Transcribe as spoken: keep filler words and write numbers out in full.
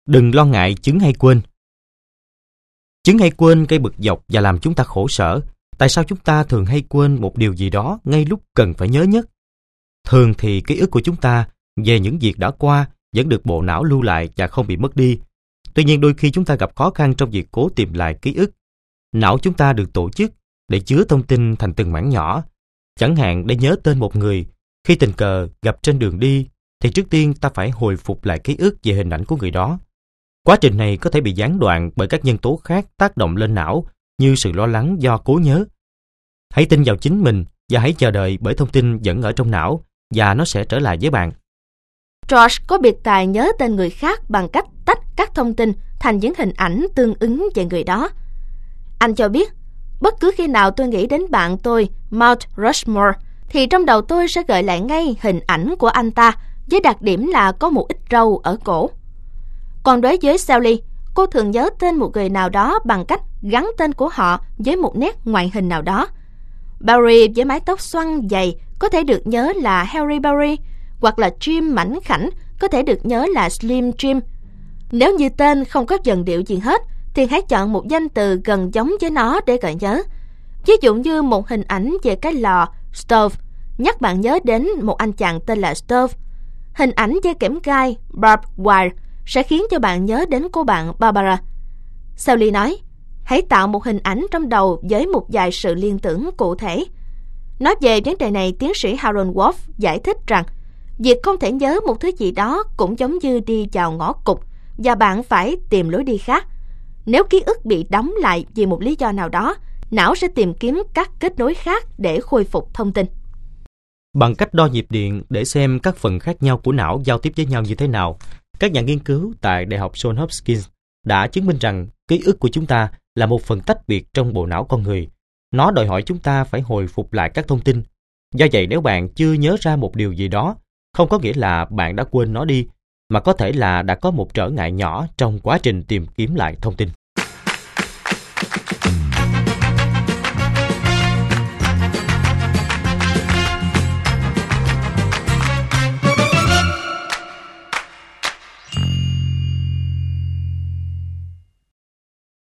Đừng lo ngại chứng hay quên. Chứng hay quên gây bực dọc và làm chúng ta khổ sở. Tại sao chúng ta thường hay quên một điều gì đó ngay lúc cần phải nhớ nhất? Thường thì ký ức của chúng ta về những việc đã qua vẫn được bộ não lưu lại và không bị mất đi. Tuy nhiên đôi khi chúng ta gặp khó khăn trong việc cố tìm lại ký ức. Não chúng ta được tổ chức để chứa thông tin thành từng mảng nhỏ. Chẳng hạn để nhớ tên một người, khi tình cờ gặp trên đường đi, thì trước tiên ta phải hồi phục lại ký ức về hình ảnh của người đó. Quá trình này có thể bị gián đoạn bởi các nhân tố khác tác động lên não, như sự lo lắng do cố nhớ. Hãy tin vào chính mình và hãy chờ đợi, bởi thông tin vẫn ở trong não và nó sẽ trở lại với bạn. George có biệt tài nhớ tên người khác bằng cách tách các thông tin thành những hình ảnh tương ứng về người đó. Anh cho biết, bất cứ khi nào tôi nghĩ đến bạn tôi, Mount Rushmore, thì trong đầu tôi sẽ gợi lại ngay hình ảnh của anh ta, với đặc điểm là có một ít râu ở cổ. Còn đối với Sally, cô thường nhớ tên một người nào đó bằng cách gắn tên của họ với một nét ngoại hình nào đó. Barry với mái tóc xoăn dày có thể được nhớ là Harry Barry, hoặc là Jim mảnh khảnh có thể được nhớ là Slim Jim. Nếu như tên không có dần điệu gì hết, thì hãy chọn một danh từ gần giống với nó để gợi nhớ. Ví dụ như một hình ảnh về cái lò stove nhắc bạn nhớ đến một anh chàng tên là Stove. Hình ảnh dây kẽm gai barbed wire sẽ khiến cho bạn nhớ đến cô bạn Barbara. Sally nói, hãy tạo một hình ảnh trong đầu với một vài sự liên tưởng cụ thể. Nói về vấn đề này, tiến sĩ Harold Wolf giải thích rằng việc không thể nhớ một thứ gì đó cũng giống như đi vào ngõ cụt và bạn phải tìm lối đi khác. Nếu ký ức bị đóng lại vì một lý do nào đó, não sẽ tìm kiếm các kết nối khác để khôi phục thông tin. Bằng cách đo nhịp điện để xem các phần khác nhau của não giao tiếp với nhau như thế nào, các nhà nghiên cứu tại Đại học Johns Hopkins đã chứng minh rằng ký ức của chúng ta là một phần tách biệt trong bộ não con người. Nó đòi hỏi chúng ta phải hồi phục lại các thông tin. Do vậy, nếu bạn chưa nhớ ra một điều gì đó, không có nghĩa là bạn đã quên nó đi, mà có thể là đã có một trở ngại nhỏ trong quá trình tìm kiếm lại thông tin.